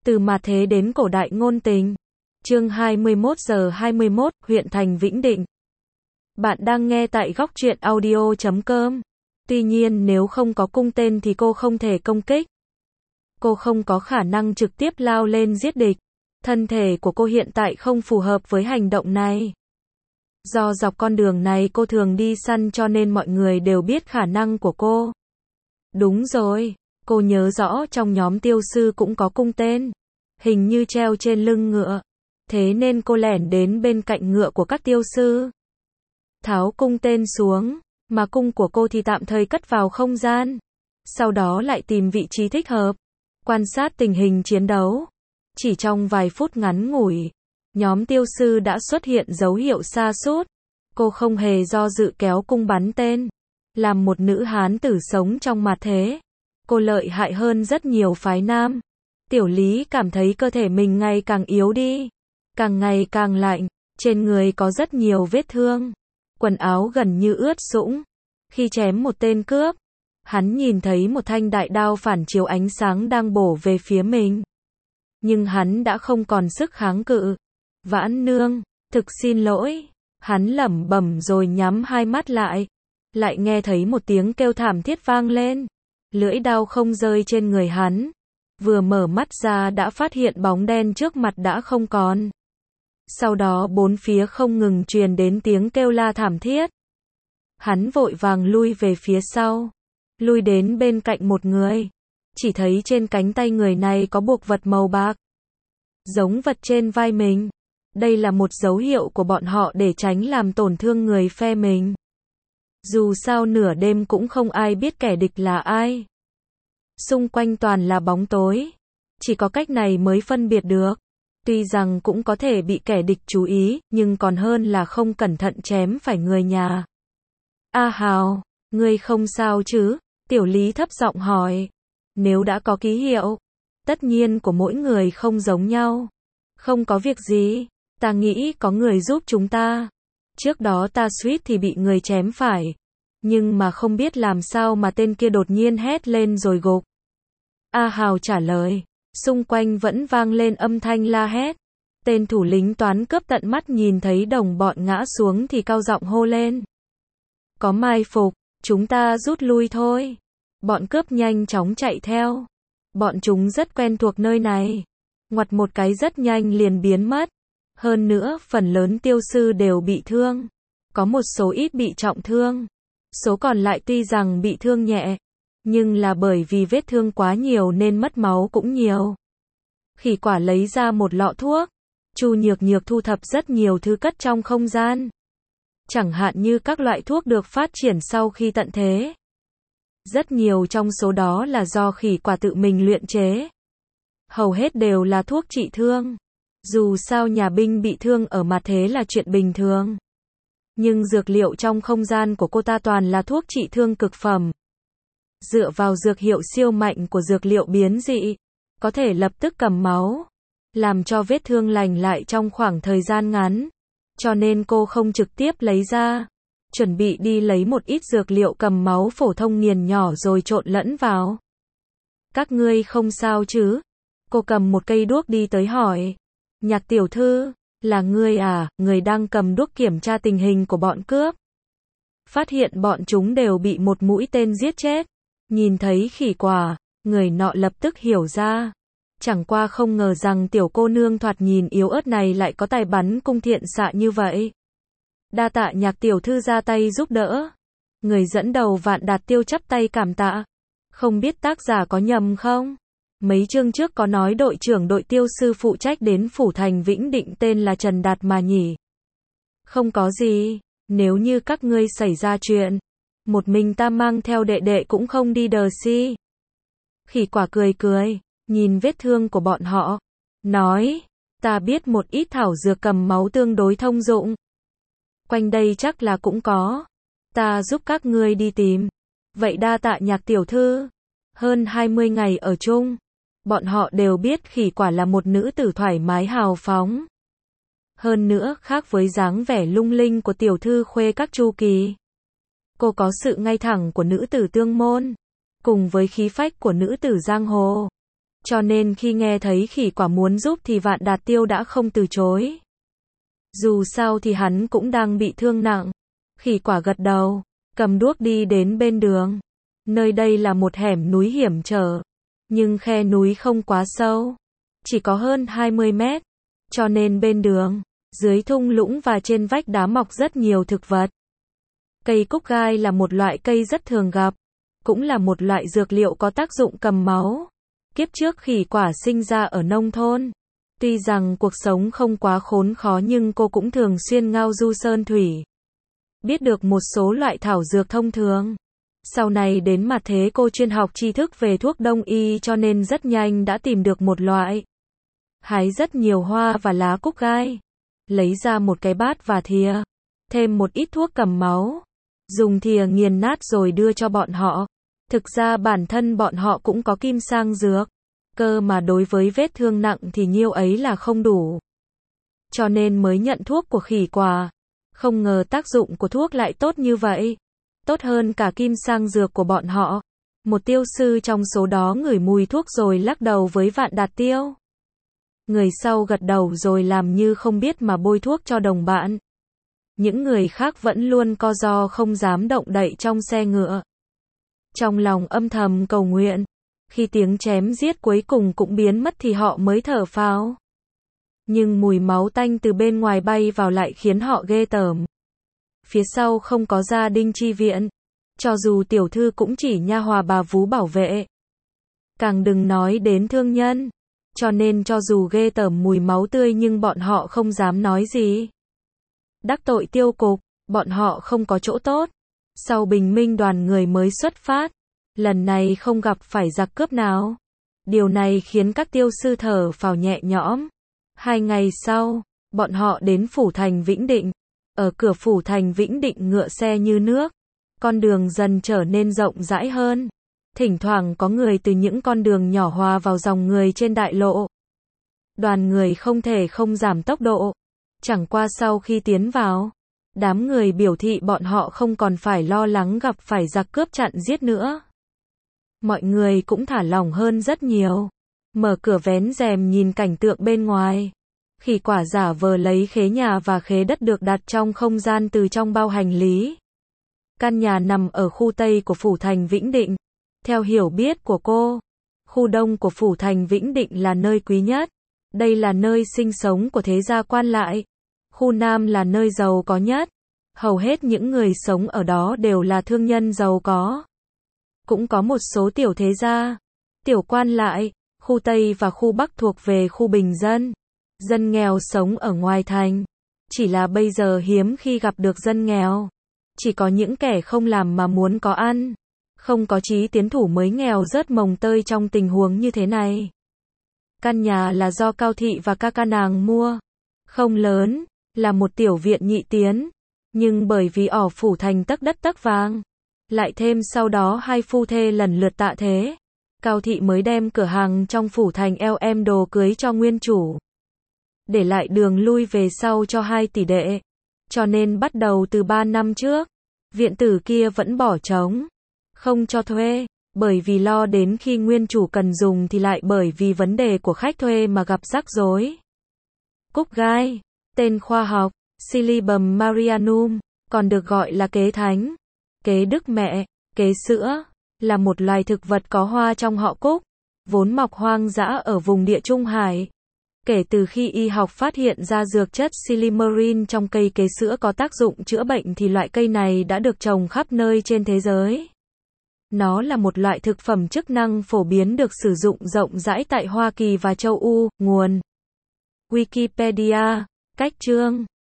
Từ mà thế đến cổ đại ngôn tình. Chương 21:21, huyện thành Vĩnh Định. Bạn đang nghe tại góc truyện audio.com. Tuy nhiên nếu không có cung tên thì cô không thể công kích. Cô không có khả năng trực tiếp lao lên giết địch. Thân thể của cô hiện tại không phù hợp với hành động này. Do dọc con đường này cô thường đi săn cho nên mọi người đều biết khả năng của cô. Đúng rồi, cô nhớ rõ trong nhóm tiêu sư cũng có cung tên. Hình như treo trên lưng ngựa. Thế nên cô lẻn đến bên cạnh ngựa của các tiêu sư. Tháo cung tên xuống, mà cung của cô thì tạm thời cất vào không gian. Sau đó lại tìm vị trí thích hợp. Quan sát tình hình chiến đấu. Chỉ trong vài phút ngắn ngủi, nhóm tiêu sư đã xuất hiện dấu hiệu sa sút. Cô không hề do dự kéo cung bắn tên. Làm một nữ hán tử sống trong mặt thế, cô lợi hại hơn rất nhiều phái nam. Tiểu Lý cảm thấy cơ thể mình ngày càng yếu đi, càng ngày càng lạnh, trên người có rất nhiều vết thương, quần áo gần như ướt sũng. Khi chém một tên cướp, hắn nhìn thấy một thanh đại đao phản chiếu ánh sáng đang bổ về phía mình. Nhưng hắn đã không còn sức kháng cự. Vãn nương, thực xin lỗi. Hắn lẩm bẩm rồi nhắm hai mắt lại. Lại nghe thấy một tiếng kêu thảm thiết vang lên. Lưỡi đao không rơi trên người hắn. Vừa mở mắt ra đã phát hiện bóng đen trước mặt đã không còn. Sau đó bốn phía không ngừng truyền đến tiếng kêu la thảm thiết. Hắn vội vàng lui về phía sau. Lui đến bên cạnh một người. Chỉ thấy trên cánh tay người này có buộc vật màu bạc. Giống vật trên vai mình. Đây là một dấu hiệu của bọn họ để tránh làm tổn thương người phe mình. Dù sao nửa đêm cũng không ai biết kẻ địch là ai. Xung quanh toàn là bóng tối. Chỉ có cách này mới phân biệt được. Tuy rằng cũng có thể bị kẻ địch chú ý, nhưng còn hơn là không cẩn thận chém phải người nhà. A Hào, ngươi không sao chứ? Tiểu Lý thấp giọng hỏi. Nếu đã có ký hiệu, tất nhiên của mỗi người không giống nhau. Không có việc gì, ta nghĩ có người giúp chúng ta. Trước đó ta suýt thì bị người chém phải. Nhưng mà không biết làm sao mà tên kia đột nhiên hét lên rồi gục. A Hào trả lời. Xung quanh vẫn vang lên âm thanh la hét. Tên thủ lĩnh toán cướp tận mắt nhìn thấy đồng bọn ngã xuống thì cao giọng hô lên. Có mai phục, chúng ta rút lui thôi. Bọn cướp nhanh chóng chạy theo. Bọn chúng rất quen thuộc nơi này. Ngoặt một cái rất nhanh liền biến mất. Hơn nữa, phần lớn tiêu sư đều bị thương. Có một số ít bị trọng thương. Số còn lại tuy rằng bị thương nhẹ, nhưng là bởi vì vết thương quá nhiều nên mất máu cũng nhiều. Khỉ quả lấy ra một lọ thuốc. Chu Nhược Nhược thu thập rất nhiều thứ cất trong không gian. Chẳng hạn như các loại thuốc được phát triển sau khi tận thế. Rất nhiều trong số đó là do khỉ quả tự mình luyện chế. Hầu hết đều là thuốc trị thương. Dù sao nhà binh bị thương ở mặt thế là chuyện bình thường. Nhưng dược liệu trong không gian của cô ta toàn là thuốc trị thương cực phẩm. Dựa vào dược hiệu siêu mạnh của dược liệu biến dị, có thể lập tức cầm máu, làm cho vết thương lành lại trong khoảng thời gian ngắn. Cho nên cô không trực tiếp lấy ra, chuẩn bị đi lấy một ít dược liệu cầm máu phổ thông nghiền nhỏ rồi trộn lẫn vào. Các ngươi không sao chứ? Cô cầm một cây đuốc đi tới hỏi. Nhạc tiểu thư, là ngươi à? Người đang cầm đuốc kiểm tra tình hình của bọn cướp. Phát hiện bọn chúng đều bị một mũi tên giết chết. Nhìn thấy khỉ quả, người nọ lập tức hiểu ra. Chẳng qua không ngờ rằng tiểu cô nương thoạt nhìn yếu ớt này lại có tài bắn cung thiện xạ như vậy. Đa tạ Nhạc tiểu thư ra tay giúp đỡ. Người dẫn đầu Vạn Đạt Tiêu chắp tay cảm tạ. Không biết tác giả có nhầm không? Mấy chương trước có nói đội trưởng đội tiêu sư phụ trách đến phủ thành Vĩnh Định tên là Trần Đạt mà nhỉ? Không có gì, nếu như các ngươi xảy ra chuyện, một mình ta mang theo đệ đệ cũng không đi đờ si. Khỉ quả cười cười, nhìn vết thương của bọn họ, nói, ta biết một ít thảo dược cầm máu tương đối thông dụng. Quanh đây chắc là cũng có, ta giúp các ngươi đi tìm. Vậy đa tạ Nhạc tiểu thư. Hơn 20 ngày ở chung, bọn họ đều biết khỉ quả là một nữ tử thoải mái hào phóng. Hơn nữa, khác với dáng vẻ lung linh của tiểu thư khuê các Chu Kỳ. Cô có sự ngay thẳng của nữ tử tương môn, cùng với khí phách của nữ tử giang hồ. Cho nên khi nghe thấy khỉ quả muốn giúp thì Vạn Đạt Tiêu đã không từ chối. Dù sao thì hắn cũng đang bị thương nặng. Khỉ quả gật đầu, cầm đuốc đi đến bên đường. Nơi đây là một hẻm núi hiểm trở, nhưng khe núi không quá sâu, chỉ có hơn 20 mét. Cho nên bên đường, dưới thung lũng và trên vách đá mọc rất nhiều thực vật. Cây cúc gai là một loại cây rất thường gặp, cũng là một loại dược liệu có tác dụng cầm máu. Kiếp trước khỉ quả sinh ra ở nông thôn. Tuy rằng cuộc sống không quá khốn khó nhưng cô cũng thường xuyên ngao du sơn thủy. Biết được một số loại thảo dược thông thường. Sau này đến mặt thế cô chuyên học tri thức về thuốc đông y cho nên rất nhanh đã tìm được một loại. Hái rất nhiều hoa và lá cúc gai. Lấy ra một cái bát và thìa. Thêm một ít thuốc cầm máu. Dùng thìa nghiền nát rồi đưa cho bọn họ. Thực ra bản thân bọn họ cũng có kim sang dược. Cơ mà đối với vết thương nặng thì nhiêu ấy là không đủ. Cho nên mới nhận thuốc của khỉ quả. Không ngờ tác dụng của thuốc lại tốt như vậy. Tốt hơn cả kim sang dược của bọn họ. Một tiêu sư trong số đó ngửi mùi thuốc rồi lắc đầu với Vạn Đạt Tiêu. Người sau gật đầu rồi làm như không biết mà bôi thuốc cho đồng bạn. Những người khác vẫn luôn co ro không dám động đậy trong xe ngựa. Trong lòng âm thầm cầu nguyện. Khi tiếng chém giết cuối cùng cũng biến mất thì họ mới thở phào. Nhưng mùi máu tanh từ bên ngoài bay vào lại khiến họ ghê tởm. Phía sau không có gia đình chi viện. Cho dù tiểu thư cũng chỉ nha hòa bà vú bảo vệ. Càng đừng nói đến thương nhân. Cho nên cho dù ghê tởm mùi máu tươi nhưng bọn họ không dám nói gì. Đắc tội tiêu cục, bọn họ không có chỗ tốt. Sau bình minh đoàn người mới xuất phát. Lần này không gặp phải giặc cướp nào. Điều này khiến các tiêu sư thở phào nhẹ nhõm. 2 ngày sau, bọn họ đến phủ thành Vĩnh Định. Ở cửa phủ thành Vĩnh Định ngựa xe như nước. Con đường dần trở nên rộng rãi hơn. Thỉnh thoảng có người từ những con đường nhỏ hòa vào dòng người trên đại lộ. Đoàn người không thể không giảm tốc độ. Chẳng qua sau khi tiến vào, đám người biểu thị bọn họ không còn phải lo lắng gặp phải giặc cướp chặn giết nữa. Mọi người cũng thả lỏng hơn rất nhiều. Mở cửa vén rèm nhìn cảnh tượng bên ngoài. Khỉ quả giả vờ lấy khế nhà và khế đất được đặt trong không gian từ trong bao hành lý. Căn nhà nằm ở khu Tây của phủ thành Vĩnh Định. Theo hiểu biết của cô, khu Đông của phủ thành Vĩnh Định là nơi quý nhất. Đây là nơi sinh sống của thế gia quan lại. Khu Nam là nơi giàu có nhất. Hầu hết những người sống ở đó đều là thương nhân giàu có. Cũng có một số tiểu thế gia, tiểu quan lại. Khu Tây và khu Bắc thuộc về khu bình dân. Dân nghèo sống ở ngoài thành. Chỉ là bây giờ hiếm khi gặp được dân nghèo. Chỉ có những kẻ không làm mà muốn có ăn. Không có chí tiến thủ mới nghèo rớt mồng tơi trong tình huống như thế này. Căn nhà là do Cao Thị và ca nàng mua. Không lớn, là một tiểu viện nhị tiến. Nhưng bởi vì ở phủ thành tấc đất tấc vàng. Lại thêm sau đó 2 phu thê lần lượt tạ thế. Cao Thị mới đem cửa hàng trong phủ thành em đồ cưới cho nguyên chủ. Để lại đường lui về sau cho 2 tỷ đệ. Cho nên bắt đầu từ 3 năm trước, viện tử kia vẫn bỏ trống. Không cho thuê, bởi vì lo đến khi nguyên chủ cần dùng thì lại bởi vì vấn đề của khách thuê mà gặp rắc rối. Cúc gai, tên khoa học, Silybum marianum, còn được gọi là kế thánh, kế đức mẹ, kế sữa, là một loài thực vật có hoa trong họ cúc, vốn mọc hoang dã ở vùng địa Trung Hải. Kể từ khi y học phát hiện ra dược chất silymarin trong cây kế sữa có tác dụng chữa bệnh thì loại cây này đã được trồng khắp nơi trên thế giới. Nó là một loại thực phẩm chức năng phổ biến được sử dụng rộng rãi tại Hoa Kỳ và châu Âu. Nguồn Wikipedia, cách chương